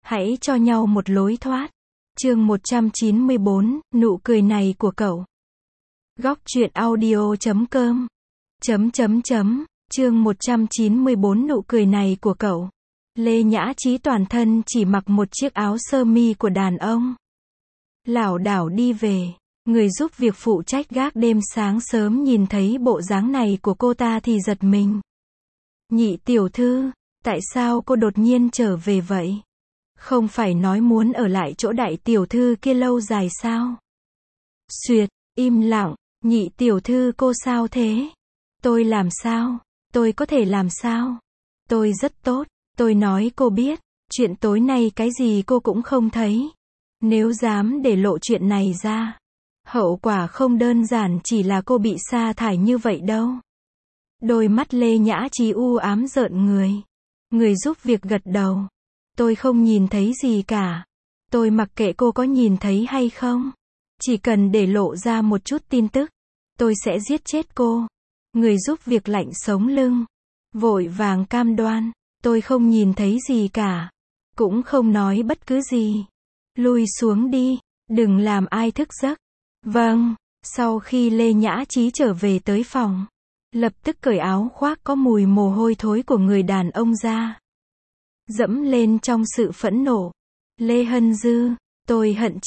Hãy cho nhau một lối thoát. Chương 194, nụ cười này của cậu. Góc truyện audio.com Chương 194 nụ cười này của cậu. Lê Nhã Trí toàn thân chỉ mặc một chiếc áo sơ mi của đàn ông. Lảo đảo đi về. Người giúp việc phụ trách gác đêm sáng sớm nhìn thấy bộ dáng này của cô ta thì giật mình. Nhị tiểu thư, tại sao cô đột nhiên trở về vậy? Không phải nói muốn ở lại chỗ đại tiểu thư kia lâu dài sao? Xuyệt, im lặng, nhị tiểu thư cô sao thế? Tôi làm sao? Tôi có thể làm sao? Tôi rất tốt, tôi nói cô biết, chuyện tối nay cái gì cô cũng không thấy. Nếu dám để lộ chuyện này ra, hậu quả không đơn giản chỉ là cô bị sa thải như vậy đâu. Đôi mắt Lê Nhã Trí u ám rợn người. Người giúp việc gật đầu. Tôi không nhìn thấy gì cả. Tôi mặc kệ cô có nhìn thấy hay không. Chỉ cần để lộ ra một chút tin tức, tôi sẽ giết chết cô. Người giúp việc lạnh sống lưng. Vội vàng cam đoan. Tôi không nhìn thấy gì cả. Cũng không nói bất cứ gì. Lui xuống đi. Đừng làm ai thức giấc. Vâng. Sau khi Lê Nhã Trí trở về tới phòng, lập tức cởi áo khoác có mùi mồ hôi thối của người đàn ông ra. Dẫm lên trong sự phẫn nộ. Lê Hân Dư, tôi hận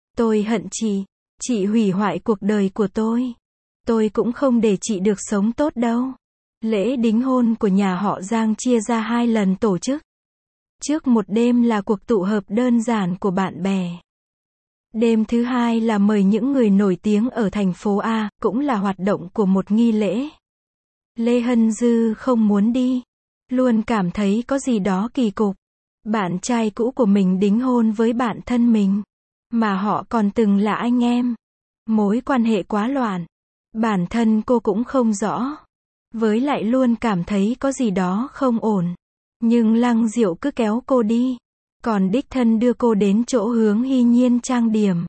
chị, chị hủy hoại cuộc đời của tôi. Tôi cũng không để chị được sống tốt đâu. Lễ đính hôn của nhà họ Giang chia ra 2 lần tổ chức. Trước một đêm là cuộc tụ hợp đơn giản của bạn bè. Đêm thứ 2 là mời những người nổi tiếng ở thành phố A, cũng là hoạt động của một nghi lễ. Lê Hân Dư không muốn đi. Luôn cảm thấy có gì đó kỳ cục. Bạn trai cũ của mình đính hôn với bạn thân mình. Mà họ còn từng là anh em. Mối quan hệ quá loạn. Bản thân cô cũng không rõ. Với lại luôn cảm thấy có gì đó không ổn. Nhưng Lăng Diệu cứ kéo cô đi. Còn đích thân đưa cô đến chỗ Hướng Hy Nhiên trang điểm.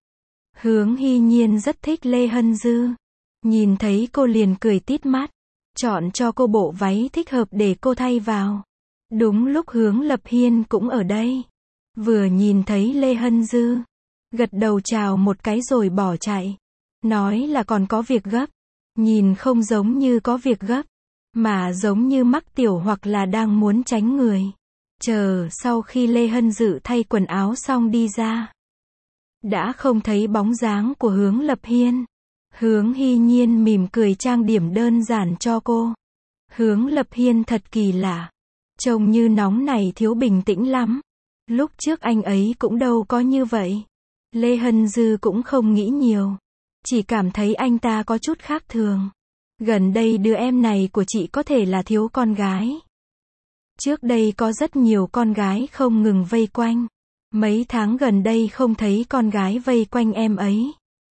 Hướng Hy Nhiên rất thích Lê Hân Dư. Nhìn thấy cô liền cười tít mắt. Chọn cho cô bộ váy thích hợp để cô thay vào. Đúng lúc Hướng Lập Hiên cũng ở đây. Vừa nhìn thấy Lê Hân Dư, gật đầu chào một cái rồi bỏ chạy. Nói là còn có việc gấp. Nhìn không giống như có việc gấp, mà giống như mắc tiểu hoặc là đang muốn tránh người. Chờ sau khi Lê Hân Dư thay quần áo xong đi ra, đã không thấy bóng dáng của Hướng Lập Hiên. Hướng Hy Nhiên mỉm cười trang điểm đơn giản cho cô. Hướng Lập Hiên thật kỳ lạ. Trông như nóng này thiếu bình tĩnh lắm. Lúc trước anh ấy cũng đâu có như vậy. Lê Hân Dư cũng không nghĩ nhiều. Chỉ cảm thấy anh ta có chút khác thường. Gần đây đứa em này của chị có thể là thiếu con gái. Trước đây có rất nhiều con gái không ngừng vây quanh. Mấy tháng gần đây không thấy con gái vây quanh em ấy.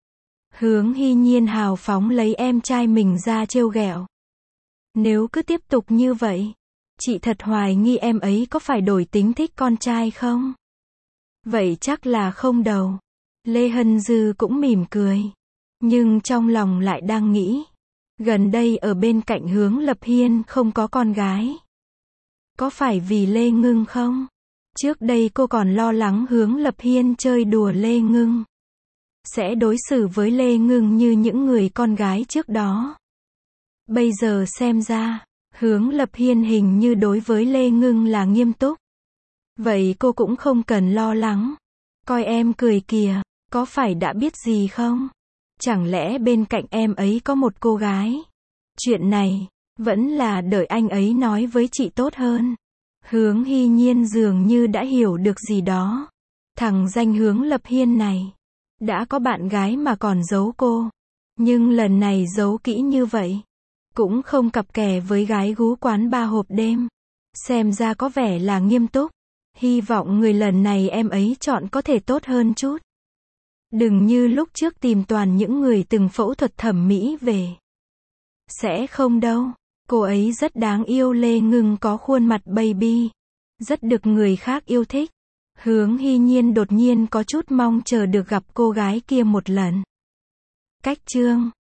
Hướng Hy Nhiên hào phóng lấy em trai mình ra trêu ghẹo. Nếu cứ tiếp tục như vậy, chị thật hoài nghi em ấy có phải đổi tính thích con trai không? Vậy chắc là không đâu. Lê Hân Dư cũng mỉm cười. Nhưng trong lòng lại đang nghĩ. Gần đây ở bên cạnh Hướng Lập Hiên không có con gái. Có phải vì Lê Ngưng không? Trước đây cô còn lo lắng Hướng Lập Hiên chơi đùa Lê Ngưng. Sẽ đối xử với Lê Ngưng như những người con gái trước đó. Bây giờ xem ra, Hướng Lập Hiên hình như đối với Lê Ngưng là nghiêm túc. Vậy cô cũng không cần lo lắng. Coi em cười kìa, có phải đã biết gì không? Chẳng lẽ bên cạnh em ấy có một cô gái? Chuyện này, vẫn là đợi anh ấy nói với chị tốt hơn. Hướng Hy Nhiên dường như đã hiểu được gì đó. Thằng danh Hướng Lập Hiên này đã có bạn gái mà còn giấu cô. Nhưng lần này giấu kỹ như vậy. Cũng không cặp kè với gái gú quán ba hộp đêm. Xem ra có vẻ là nghiêm túc. Hy vọng người lần này em ấy chọn có thể tốt hơn chút. Đừng như lúc trước tìm toàn những người từng phẫu thuật thẩm mỹ về. Sẽ không đâu. Cô ấy rất đáng yêu. Lê Ngưng có khuôn mặt baby. Rất được người khác yêu thích. Hướng Hy Nhiên đột nhiên có chút mong chờ được gặp cô gái kia một lần. Cách chương